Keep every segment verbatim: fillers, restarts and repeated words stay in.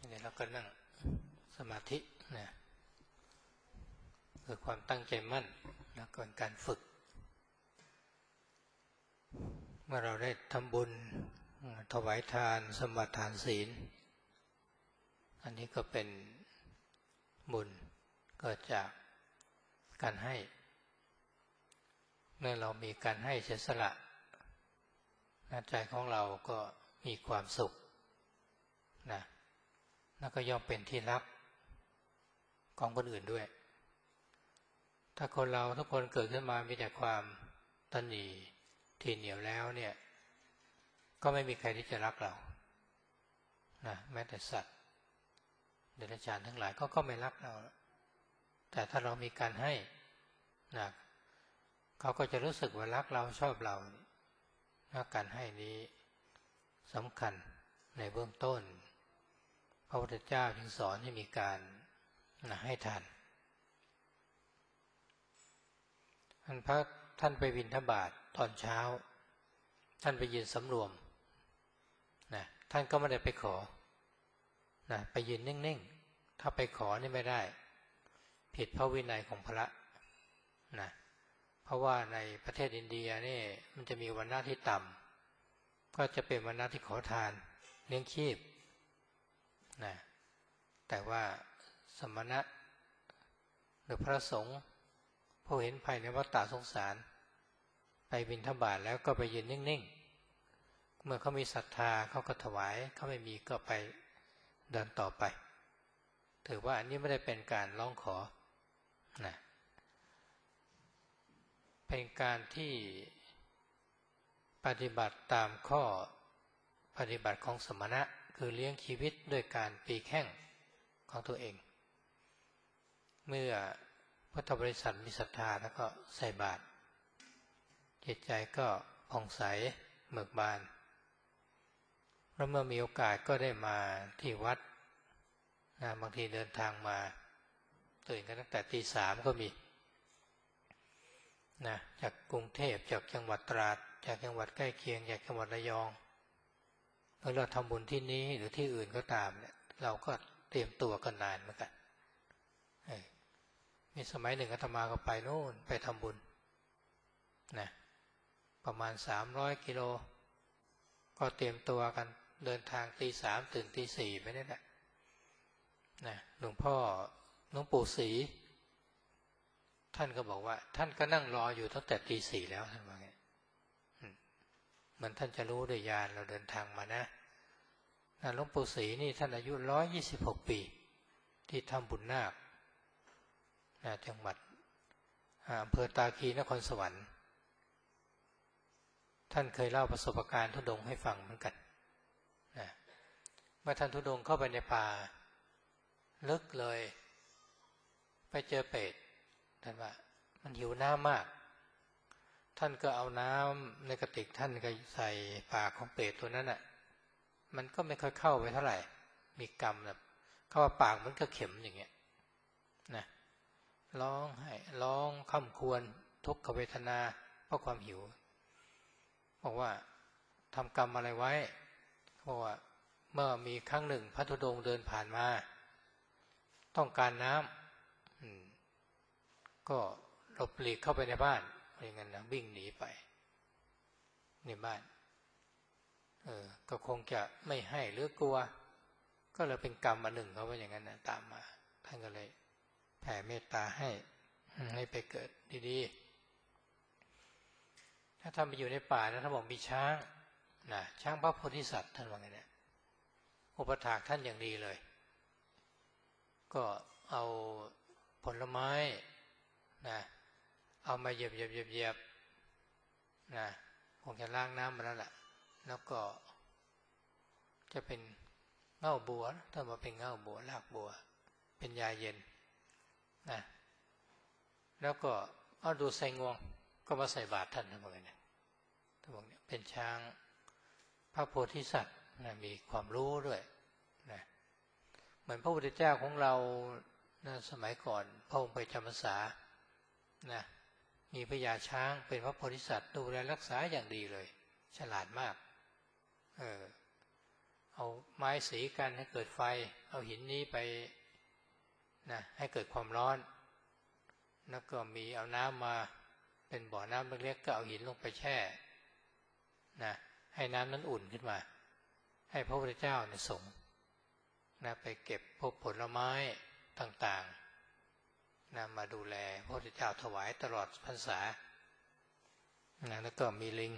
นี้เราก็นั่งสมาธินะคือความตั้งใจมั่นนะก่อนการฝึกเมื่อเราได้ทำบุญถวายทานสมาทานศีลอันนี้ก็เป็นบุญเกิดจากการให้เมื่อเรามีการให้เสียสละใจของเราก็มีความสุขนะแล้วก็ย่อมเป็นที่รักของคนอื่นด้วยถ้าคนเราทุกคนเกิดขึ้นมามีแต่ความตนีทีเหนียวแล้วเนี่ยก็ไม่มีใครที่จะรักเรานะแม้แต่สัตว์เดรัจฉานทั้งหลายก็ก็ไม่รักเราแต่ถ้าเรามีการให้นะเขาก็จะรู้สึกว่ารักเราชอบเรานะการให้นี้สำคัญในเบื้องต้นพระพุทธเจ้าจึงสอนให้มีการนะให้ทานท่านพระท่านไปบิณฑบาตตอนเช้าท่านไปยืนสำรวมนะท่านก็ไม่ได้ไปขอนะไปยืนนิ่งๆถ้าไปขอนี่ไม่ได้ผิดพระวินัยของพระนะเพราะว่าในประเทศอินเดียนี่มันจะมีวรรณะที่ต่ำก็จะเป็นวรรณะที่ขอทานเลี้ยงชีพนะแต่ว่าสมณะหรือพระสงฆ์ผู้เห็นภัยในวัฏฏะสงสารไปบิณฑบาตแล้วก็ไปยืนนิ่งๆเมื่อเขามีศรัทธาเขาก็ถวายเขาไม่มีก็ไปเดินต่อไปถือว่าอันนี้ไม่ได้เป็นการร้องขอนะเป็นการที่ปฏิบัติตามข้อปฏิบัติของสมณะคือเลี้ยงชีวิตด้วยการปีแข้งของตัวเองเมื่อพุทธบริษัทมีศรัทธาแล้วก็ใส่บาตรจิตใจก็ผ่องใสเบิกบานแล้วเมื่อมีโอกาสก็ได้มาที่วัดนะบางทีเดินทางมาตื่นกันตั้งแต่ตีสามก็มีนะจากกรุงเทพจากจังหวัดตราดจากจังหวัดใกล้เคียงจากจังหวัดระยองเมื่อเราทำบุญที่นี้หรือที่อื่นก็ตามเนี่ยเราก็เตรียมตัวกันนานเหมือนกันมีสมัยหนึ่งอาตมาก็ไปโน่นไปทำบุญนะประมาณสามร้อยกิโลก็เตรียมตัวกันเดินทางตีสามตื่นตีสี่ไปนี่แหละนะหลวงพ่อหลวงปู่ศรีท่านก็บอกว่าท่านก็นั่งรออยู่ตั้งแต่ตีสี่แล้วท่านว่าไงมันท่านจะรู้ด้วยญาณเราเดินทางมานะหลวงปู่ศรีนี่ท่านอายุร้อยยี่สิบหกปีที่ทำบุญนาคจังหวัดอำเภอตาคีนครสวรรค์ท่านเคยเล่าประสบการณ์ธุดงค์ให้ฟังเหมือนกันนะเมื่อท่านธุดงค์เข้าไปในป่าลึกเลยไปเจอเป็ดท่านว่ามันหิวน้ำมากท่านก็เอาน้ำในกระติกท่านก็ใส่ปากของเป็ดตัวนั้นน่ะมันก็ไม่ค่อยเข้าไปเท่าไหร่มีกรรมแบบเข้าว่าปากมันก็เข็มอย่างเงี้ยนะร้องไห้ร้องค่ำควรทุกขเวทนาเพราะความหิวบอกว่าทำกรรมอะไรไว้เพราะว่าเมื่อมีครั้งหนึ่งพระธุดงค์เดินผ่านมาต้องการน้ำก็หลบหลีกเข้าไปในบ้านอย่างนั้นนะวิ่งหนีไปในบ้านเออก็คงจะไม่ให้หรือกลัวก็เลยเป็นกรรมอันหนึ่งเขาว่าอย่างนั้นนะตามมาท่านก็เลยแผ่เมตตาให้ให้ไปเกิดดีๆถ้าท่านไปอยู่ในป่านะท่านบอกมีช้างนะช้างพระโพธิสัตว์ท่านว่าไงเนี่ยอุปถากท่านอย่างดีเลยก็เอาผลไม้นะเอามาเหยียบเหยียบเหยียบเหยียบนะคงจะล้างน้ำมาแล้วแหละแล้วก็จะเป็นเง่าบัวถ้ามาเป็นเง่าบัวรากบัวเป็นยาเย็นนะแล้วก็เอาดูใส่งวงก็มาใส่บาตรท่านทั้งหมดเนี่ยทั้งหมดเนี่ยเป็นช้างพระโพธิสัตว์นะมีความรู้ด้วยนะเหมือนพระพุทธเจ้าของเรานะสมัยก่อนพระองค์ไปจำพรรษานะมีพญาช้างเป็นพระโพธิสัตว์ดูแลรักษาอย่างดีเลยฉลาดมากเออเอาไม้สีกันให้เกิดไฟเอาหินนี้ไปนะให้เกิดความร้อนแล้วก็มีเอาน้ำมาเป็นบ่อน้ำเล็กๆก็เอาหินลงไปแช่นะให้น้ำนั้นอุ่นขึ้นมาให้พระพุทธเจ้าเนี่ยสงฆ์นะไปเก็บพวกผลไม้ต่างๆนะมาดูแลพระพุทธเจ้าถวายตลอดพรรษานะแล้วก็มีลิง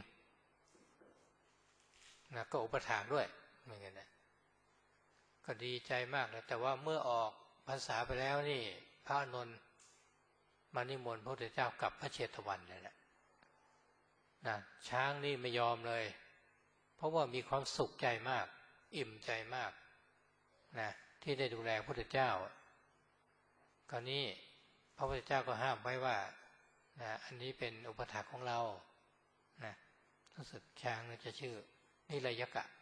นะก็อุปถากด้วยเหมือนกันนะก็ดีใจมากนะแต่ว่าเมื่อออกพรรษาไปแล้วนี่พระอานนท์มานิมนต์พระพุทธเจ้ากลับพระเชตวันเลยนะนะช้างนี่ไม่ยอมเลยเพราะว่ามีความสุขใจมากอิ่มใจมากนะที่ได้ดูแลพระพุทธเจ้าคราวนี้พระพุทธเจ้าก็ห้ามไว้ว่านะอันนี้เป็นอุปถากของเรานะรู้สึกช้างจะชื่อนิรยกะ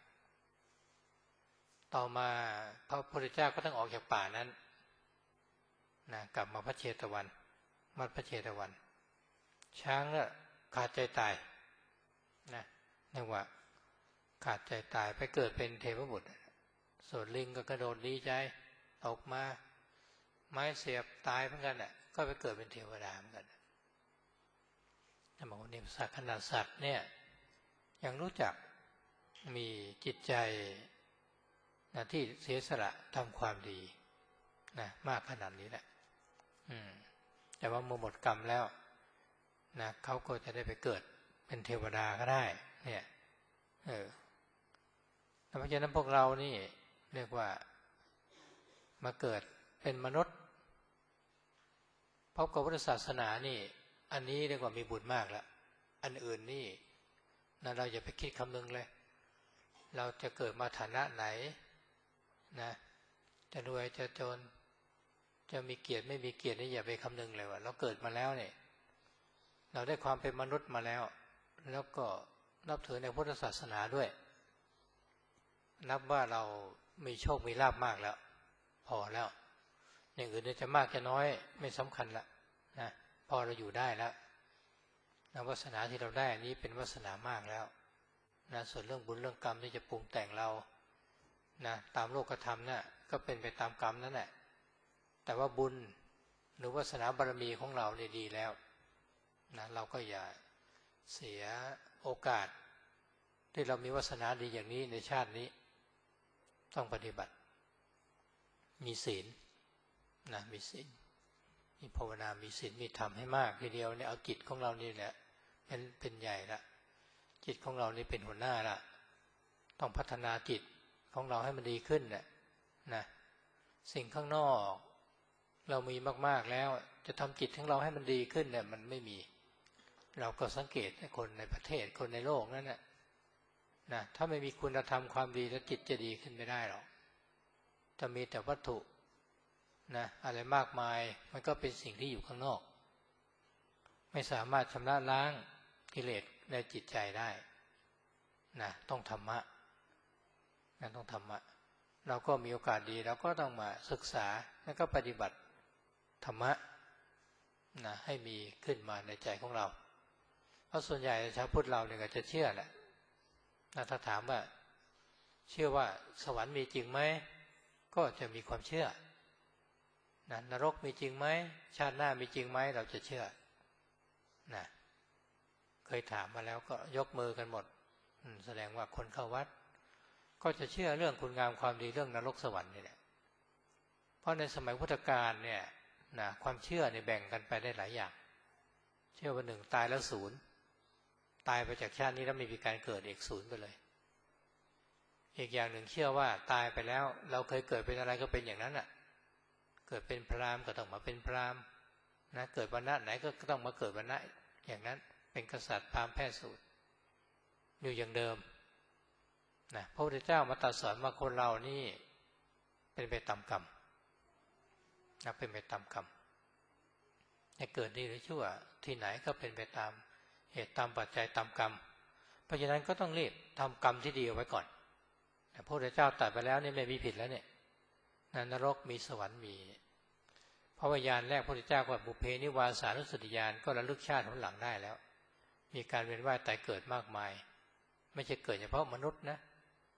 ต่อมาพระพุทธเจ้าก็ต้องออกจากป่านั้นนะกลับมาพระเชตวันมัดพระเชตวันช้างน่ะขาดใจตายนะเรียกว่าขาดใจตายไปเกิดเป็นเทพบุตรส่วนลิงก็กระโดดดีใจออกมาไม้เสียบตายเหมือนกันน่ะก็ไปเกิดเป็นเทวดาเหมือนกันแต่บอกว่าเนี่ยสัตว์ขนาดสัตว์เนี่ยยังรู้จักมีจิตใจนะที่เสียสละทำความดีนะมากขนาดนี้แหละอืมแต่ว่าเมื่อหมดกรรมแล้วนะเขาก็จะได้ไปเกิดเป็นเทวดาก็ได้เนี่ยเออเพราะฉะนั้นพวกเรานี่เรียกว่ามาเกิดเป็นมนุษย์พบกับพุทธศาสนานี่อันนี้เรียกว่ามีบุญมากแล้วอันอื่นนี่นะเราอย่าไปคิดคำนึงเลยเราจะเกิดมาฐานะไหนนะจะรวยจะจนจะมีเกียรติไม่มีเกียรตินี่อย่าไปคำนึงเลยว่าเราเกิดมาแล้วเนี่ยเราได้ความเป็นมนุษย์มาแล้วแล้วก็นับถือในพุทธศาสนาด้วยนับว่าเรามีโชคมีลาภมากแล้วพอแล้วอย่างอื่นจะมากจะน้อยไม่สำคัญละนะพอเราอยู่ได้แล้วนะวาสนาที่เราได้อันนี้เป็นวาสนามากแล้วนะส่วนเรื่องบุญเรื่องกรรมที่จะปรุงแต่งเรานะตามโลกธรรมน่ะก็เป็นไปตามกรรมนั่นแหละแต่ว่าบุญหรือวาสนาบารมีของเราเนี่ยดีแล้วนะเราก็อย่าเสียโอกาสที่เรามีวาสนาดีอย่างนี้ในชาตินี้ต้องปฏิบัติมีศีลนะมีศีลมีภาวนามีศีลมีธรรมให้มากทีเดียวเนี่ยเอาจิตของเรานี่แหละเป็นเป็นใหญ่ละจิตของเรานี่เป็นหัวหน้าละต้องพัฒนาจิตของเราให้มันดีขึ้นน่ะนะสิ่งข้างนอกเรามีมากๆแล้วจะทำจิตของเราให้มันดีขึ้นเนี่ยมันไม่มีเราก็สังเกตคนในประเทศคนในโลกนั่นน่ะนะถ้าไม่มีคุณธรรมความดีแล้วจิตจะดีขึ้นไม่ได้หรอกจะมีแต่วัตถุนะอะไรมากมายมันก็เป็นสิ่งที่อยู่ข้างนอกไม่สามารถชำระล้างกิเลสในจิตใจได้นะต้องธรรมะนะต้องธรรมะเราก็มีโอกาสดีเราก็ต้องมาศึกษาแล้วก็ปฏิบัติธรรมะนะให้มีขึ้นมาในใจของเราเพราะส่วนใหญ่ชาวพุทธเราเนี่ยก็จะเชื่อแหละนะถ้าถามว่าเชื่อว่าสวรรค์มีจริงไหมก็จะมีความเชื่อนะนรกมีจริงไหมชาติหน้ามีจริงไหมเราจะเชื่อนะเคยถามมาแล้วก็ยกมือกันหมดแสดงว่าคนเข้าวัดก็จะเชื่อเรื่องคุณงามความดีเรื่องนรกสวรรค์นี่แหละเพราะในสมัยพุทธกาลเนี่ยนะความเชื่อเนี่ยแบ่งกันไปได้หลายอย่างเชื่อว่าหนึ่งตายแล้วศูนย์ตายไปจากชาตินี้แล้วไม่มีการเกิดอีกศูนย์ไปเลยอีกอย่างหนึ่งเชื่อว่าตายไปแล้วเราเคยเกิดเป็นอะไรก็เป็นอย่างนั้นอ่ะเกิดเป็นพราหมณ์ก็ต้องมาเป็นพราหมณ์นะเกิดวรรณะไหนก็ต้องมาเกิดวรรณะอย่างนั้นเป็นกษัตริย์พราหมณ์แพทย์สูตรอยู่อย่างเดิมนะพระพุทธเจ้ามาตรัสสอนว่าคนเรานี่เป็นไปตามกรรมนะเป็นไปตามกรรมจะเกิดดีหรือชั่วที่ไหนก็เป็นไปตามเหตุตามปัจจัยตามกรรมเพราะฉะนั้นก็ต้องรีบทำกรรมที่ดีเอาไว้ก่อนพระพุทธเจ้าตรัสไปแล้วนี่ไม่มีผิดแล้วเนี่ยนรกมีสวรรค์มีเพราะวิญญาณแรกพระพุทธเจ้าก็บุพเพนิวาสานุสติญาณก็ระลึกชาติของหลังได้แล้วมีการเวียนว่ายตายเกิดมากมายไม่ใช่เกิดเฉพาะมนุษย์นะ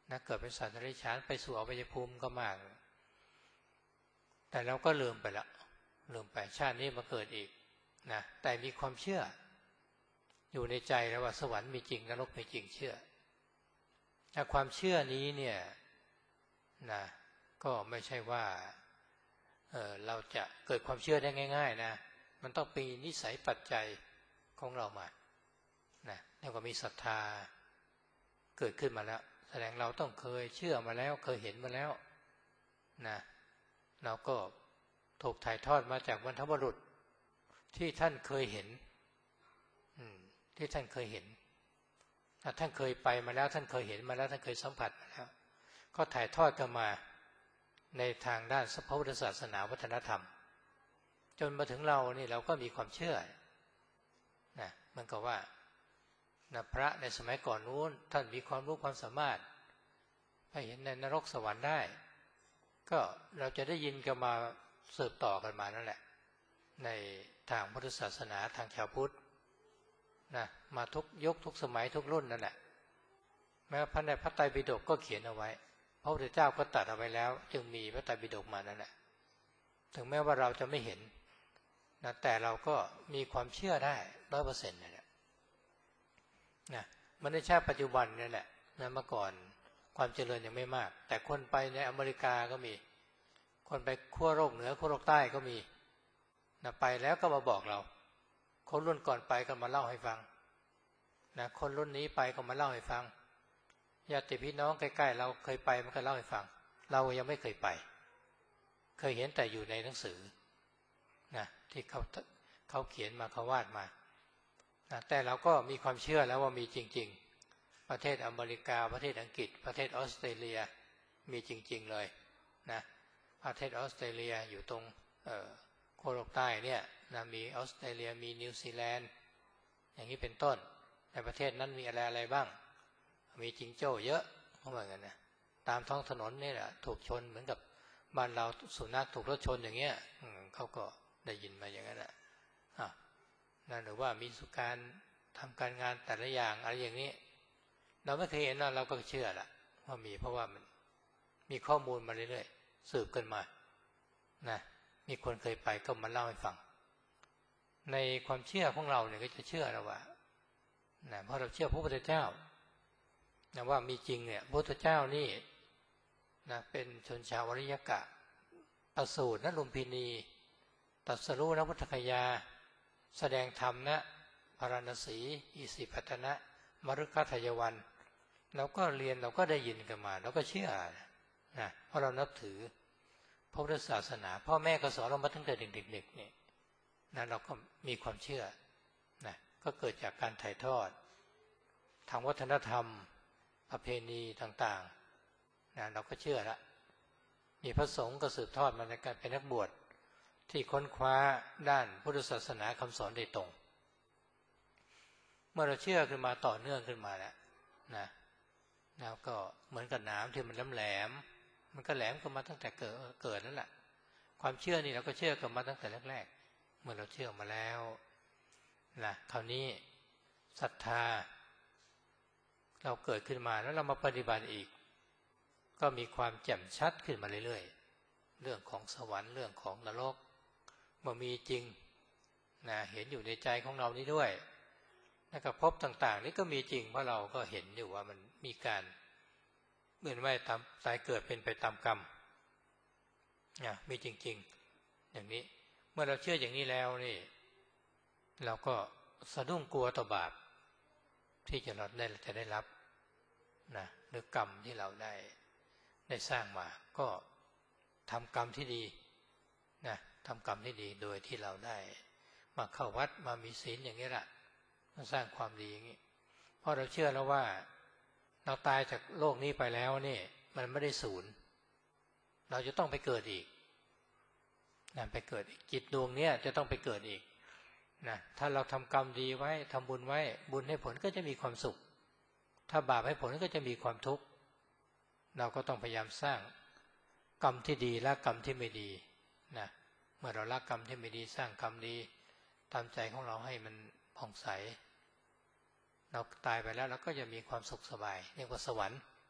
นะเกิดเป็นสัตว์เดรัจฉานไปสู่อบายภูมิก็มากแต่เราก็ลืมไปละลืมไปชาตินี้มาเกิดอีกนะแต่มีความเชื่ออยู่ในใจแล้วว่าสวรรค์มีจริงนรกมีจริงเชื่อถ้าความเชื่อนี้เนี่ยนะก็ไม่ใช่ว่าเออเราจะเกิดความเชื่อได้ง่ายๆนะมันต้องเป็นนิสัยปัจจัยของเรามานะแล้วก็มีศรัทธาเกิดขึ้นมาแล้วแสดงเราต้องเคยเชื่อมาแล้วเคยเห็นมาแล้วนะเราก็ถูกถ่ายทอดมาจากบรรพบุรุษที่ท่านเคยเห็นที่ท่านเคยเห็นท่านเคยไปมาแล้วท่านเคยเห็นมาแล้วท่านเคยสัมผัสมาแล้วก็ถ่ายทอดกันมาในทางด้านพระพุทธศาสนาวัฒนธรรมจนมาถึงเรานี่เราก็มีความเชื่อนะมันก็ว่านะพระในสมัยก่อนนู้นท่านมีความรู้ความสามารถไปเห็นในนรกสวรรค์ได้ก็เราจะได้ยินกันมาสืบต่อกันมานั่นแหละในทางพุทธศาสนาทางชาวพุทธนะมาทุกยุคทุกสมัยทุกรุ่นนั่นแหละแม้พระในพระไตรปิฎกก็เขียนเอาไว้พระพุทธเจ้าก็ตรัสเอาไว้แล้วจึงมีพระไตรปิฎกมานั่นแหละถึงแม้ว่าเราจะไม่เห็นนะแต่เราก็มีความเชื่อได้ร้อยเปอร์เซ็นต์นั่นแหละนะมันในชาติปัจจุบันนั่นแหละนะเมื่อก่อนความเจริญยังไม่มากแต่คนไปในอเมริกาก็มีคนไปขั้วโลกเหนือขั้วโลกใต้ก็มีนะไปแล้วก็มาบอกเราคนรุ่นก่อนไปก็มาเล่าให้ฟังนะคนรุ่นนี้ไปก็มาเล่าให้ฟังญาติพี่น้องใกล้ๆเราเคยไปมันก็เล่าให้ฟังเรายังไม่เคยไปเคยเห็นแต่อยู่ในหนังสือนะที่เขาเขาเขียนมาเขาวาดมานะแต่เราก็มีความเชื่อแล้วว่ามีจริงๆประเทศอเมริกาประเทศอังกฤษประเทศออสเตรเลียมีจริงๆเลยนะประเทศออสเตรเลียอยู่ตรงเอ่อขั้วโลกใต้เนี่ยนะมีออสเตรเลียมีนิวซีแลนด์อย่างนี้เป็นต้นในประเทศนั้นมีอะไรอะไรบ้างมีจิงโจ้เยอะเขาเหมือนกันนะตามท้องถนนนี่แหละถูกชนเหมือนกับบ้านเราสุนัขถูกรถชนอย่างเงี้ยเขาก็ได้ยินมาอย่างนั้นแหละนั่นหรือว่ามีสุการทำการงานแต่ละอย่างอะไรอย่างนี้เราไม่เคยเห็นนะเราก็เชื่อละว่ามีเพราะว่ามันมีข้อมูลมาเรื่อยๆสืบกันมานะมีคนเคยไปก็มาเล่าให้ฟังในความเชื่อของเราเนี่ยก็จะเชื่อแล้วว่านะเพราะเราเชื่อพระพุทธเจ้านะว่ามีจริงเนี่ยพระพุทธเจ้านี่นะเป็นชนชาววริยกะประสูติณลุมพินีตรัสรู้ณพุทธคยาแสดงธรรมณพาราณสีอิสิปตนะมฤคทายวันเราก็เรียนเราก็ได้ยินกันมาเราก็เชื่อนะเพราะเรานับถือพระพุทธศาสนาพ่อแม่ก็สอนเรามาตั้งแต่เด็กๆนี่นะเราก็มีความเชื่อนะก็เกิดจากการถ่ายทอดทางวัฒนธรรมประเพณีต่างๆนะเราก็เชื่อละมีพระสงฆ์ก็สืบทอดมาในการเป็นนักบวชที่ค้นคว้าด้านพุทธศาสนาคำสอนโดยตรงเมื่อเราเชื่อขึ้นมาต่อเนื่องขึ้นมาแล้วนะแล้วก็เหมือนกับน้ำที่มันแหลมๆมันก็แหลมกันมาตั้งแต่เกิดเกิดนั่นแหละความเชื่อนี่เราก็เชื่อกันมาตั้งแต่แรกๆเมื่อเราเชื่อมาแล้วนะคราวนี้ศรัทธาเราเกิดขึ้นมาแล้วเรามาปฏิบัติอีกก็มีความแจ่มชัดขึ้นมาเรื่อยๆเรื่องของสวรรค์เรื่องของนรกเมื่อมีจริงนะเห็นอยู่ในใจของเรานี้ด้วยแล้วก็ภพต่างๆนี่ก็มีจริงเพราะเราก็เห็นอยู่ว่ามันมีการเมื่อไม่ตามตายเกิดเป็นไปตามกรรมนะมีจริงๆอย่างนี้เมื่อเราเชื่ออย่างนี้แล้วนี่เราก็สะดุ้งกลัวต่อบาปที่จะเราได้จะได้รับนะหรือกรรมที่เราได้ได้สร้างมาก็ทำกรรมที่ดีนะทำกรรมที่ดีโดยที่เราได้มาเข้าวัดมามีศีลอย่างนี้แหละมาสร้างความดีอย่างนี้เพราะเราเชื่อแล้วว่าเราตายจากโลกนี้ไปแล้วนี่มันไม่ได้สูญเราจะต้องไปเกิดอีกนะไปเกิดอีกจิตดวงนี้จะต้องไปเกิดอีกนะถ้าเราทำกรรมดีไว้ทำบุญไว้บุญให้ผลก็จะมีความสุขถ้าบาปให้ผลก็จะมีความทุกข์เราก็ต้องพยายามสร้างกรรมที่ดีละกรรมที่ไม่ดีนะเมื่อเราละกรรมที่ไม่ดีสร้างกรรมดีตามใจของเราให้มันผ่องใสเราตายไปแล้วเราก็จะมีความสุขสบายเรียกว่าสวรรค์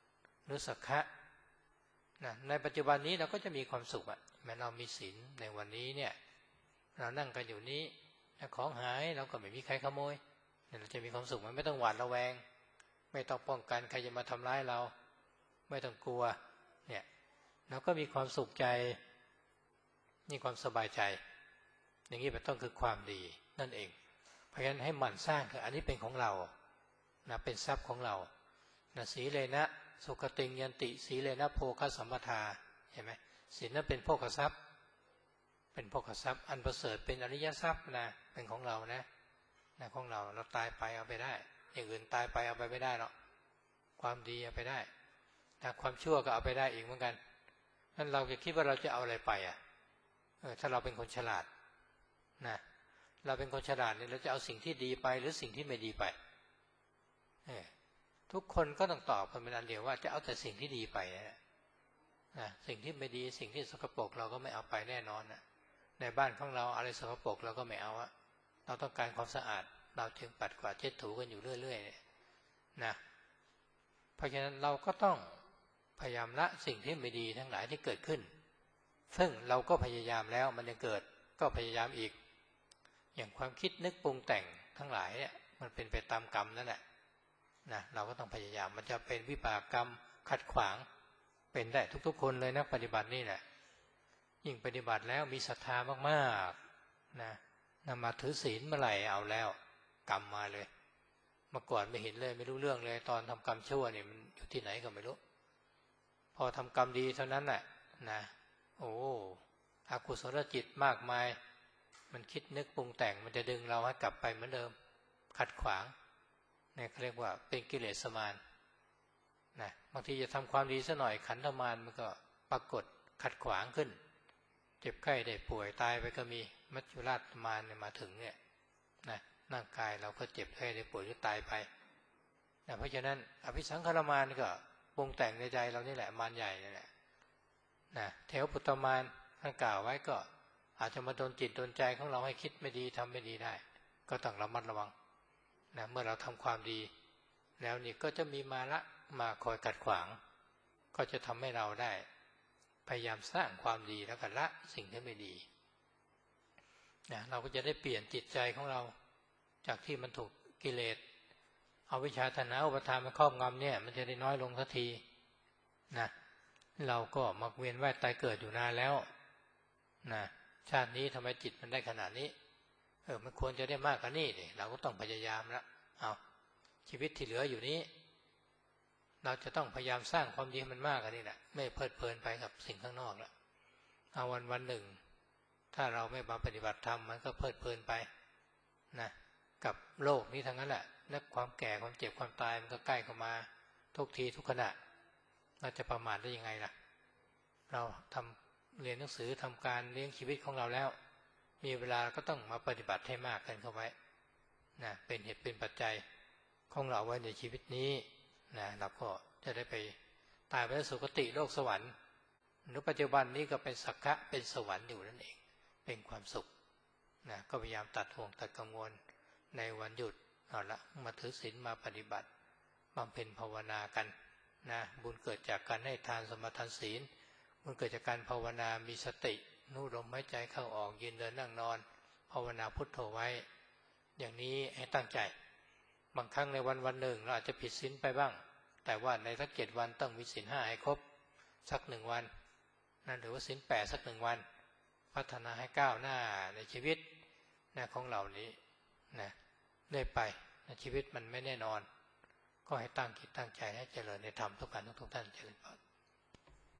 หรือสักขะนะในปัจจุบันนี้เราก็จะมีความสุขอ่ะแม้เรามีศีลในวันนี้เนี่ยเรานั่งกันอยู่นี้ของหายเราก็ไม่มีใครขโมยเราจะมีความสุขมันไม่ต้องหวาดระแวงไม่ต้องป้องกันใครจะมาทำร้ายเราไม่ต้องกลัวเนี่ยเราก็มีความสุขใจมีความสบายใจอย่างนี้เป็นต้นคือความดีนั่นเองเพราะฉะนั้นให้หมั่นสร้างคืออันนี้เป็นของเรานะเป็นทรัพย์ของเรานะสีเลนะสุขติงยันติสีเลนะโภคสัมปทาเห็นไหมศีลนั้นเป็นโภคทรัพย์เป็นโภคทรัพย์อันประเสริฐเป็นอริยทรัพย์นะเป็นของเรานะนะของเราเราตายไปเอาไปได้อย่างอื่นตายไปเอาไปไม่ได้หรอกความดีเอาไปได้นะความชั่วก็เอาไปได้อีกเหมือนกันนั่นเราจะคิดว่าเราจะเอาอะไรไปอ่ะเออถ้าเราเป็นคนฉลาดนะเราเป็นคนฉลาดเนี่ยเราจะเอาสิ่งที่ดีไปหรือสิ่งที่ไม่ดีไปเออทุกคนก็ต้องตอบกันเป็นอันเดียวว่าจะเอาแต่สิ่งที่ดีไปนะนะสิ่งที่ไม่ดีสิ่งที่สกปรกเราก็ไม่เอาไปแน่นอนนะในบ้านของเราอะไรสกปรกเราก็ไม่เอาอะเราต้องการความสะอาดเราจึงปัดกวาดเช็ดถูกันอยู่เรื่อยๆนะเพราะฉะนั้นเราก็ต้องพยายามละสิ่งที่ไม่ดีทั้งหลายที่เกิดขึ้นซึ่งเราก็พยายามแล้วมันยังเกิดก็พยายามอีกอย่างความคิดนึกปรุงแต่งทั้งหลายเนี่ยมันเป็นไปตามกรรมนั่นแหละนะเราก็ต้องพยายามมันจะเป็นวิบากกรรมขัดขวางเป็นได้ทุกๆคนเลยนะปฏิบัตินี่แหละยิ่งปฏิบัติแล้วมีศรัทธามากๆนะนำมาถือศีลเมื่อไหร่เอาแล้วกรรมมาเลยเมื่อก่อนไม่เห็นเลยไม่รู้เรื่องเลยตอนทำกรรมชั่วเนี่ยมันอยู่ที่ไหนก็ไม่รู้พอทำกรรมดีเท่านั้นแหละนะโอ้อกุศลจิตมากมายมันคิดนึกปรุงแต่งมันจะดึงเราให้กลับไปเหมือนเดิมขัดขวางเนี่ยเขาเรียกว่าเป็นกิเลสมารนะบางทีจะทำความดีซะหน่อยขันธมารมันก็ปรากฏขัดขวางขึ้นเจ็บไข้ได้ป่วยตายไปก็มีมัจจุราชมารเนี่ยมาถึงเนี่ยนะร่างกายเราก็เจ็บไข้ได้ป่วยหรือตายไปนะเพราะฉะนั้นอภิสังขารมารก็ปรุงแต่งในใจเรานี่แหละมารใหญ่นี่แหละนะเทวปุตตมารท่านกล่าวไว้ก็อาจจะมาโดนจิตโดนใจของเราให้คิดไม่ดีทำไม่ดีได้ก็ต้องระมัดระวังนะเมื่อเราทำความดีแล้วนี่ก็จะมีมาละมาคอยกัดขวางก็จะทำให้เราได้พยายามสร้างความดีแล้วก็ละสิ่งที่ไม่ดีนะเราก็จะได้เปลี่ยนจิตใจของเราจากที่มันถูกกิเลสเอาวิชาตัณหาอุปทานมาครอบงำเนี่ยมันจะได้น้อยลงสักทีนะเราก็มาเวียนว่ายตายเกิดอยู่นานแล้วนะชาตินี้ทำไมจิตมันได้ขนาดนี้เออมันควรจะได้มากกว่านี้ดิเราก็ต้องพยายามละเอาชีวิตที่เหลืออยู่นี้เราจะต้องพยายามสร้างความดีให้มันมากกว่านี้แหละไม่เพลิดเพลินไปกับสิ่งข้างนอกละเอาวันวันหนึ่งถ้าเราไม่มาปฏิบัติธรรมมันก็เพลิดเพลินไปนะกับโลกนี้ทั้งนั้นแหละและความแก่ความเจ็บความตายมันก็ใกล้เข้ามาทุกทีทุกขณะเราจะประมาทได้ยังไงล่ะเราทำเรียนหนังสือทำการเลี้ยงชีวิตของเราแล้วมีเวลาก็ต้องมาปฏิบัติให้มากกันเข้าไว้นะเป็นเหตุเป็นปัจจัยของเราไว้ในชีวิตนี้นะเราก็จะได้ไปตายไปสุคติโลกสวรรค์หรือปัจจุบันนี้ก็เป็นสักขะเป็นสวรรค์อยู่นั่นเองเป็นความสุขนะก็พยายามตัดห่วงตัดกังวลในวันหยุดเอาละมาถือศีลมาปฏิบัติบำเพ็ญภาวนากันนะบุญเกิดจากการให้ทานสมาทานศีลบุญเกิดจากการภาวนามีสติรู้ลมหายใจเข้าออกยืนเดินนั่งนอนภาวนาพุทโธไว้อย่างนี้ให้ตั้งใจบางครั้งในวันวันหนึ่งเราอาจจะผิดศีลไปบ้างแต่ว่าในสักเจ็ดวันต้องมีศีลห้าให้ครบสักหนึ่งวันนั่นหรือว่าศีลแปดสักหนึ่งวันพัฒนาให้ก้าวหน้าในชีวิตนะของเรานี้นะเรื่อยไปนะชีวิตมันไม่แน่นอนก็ให้ตั้งจิตตั้งใจให้เจริญในธรรมทุกการทุกท่านเจริญพร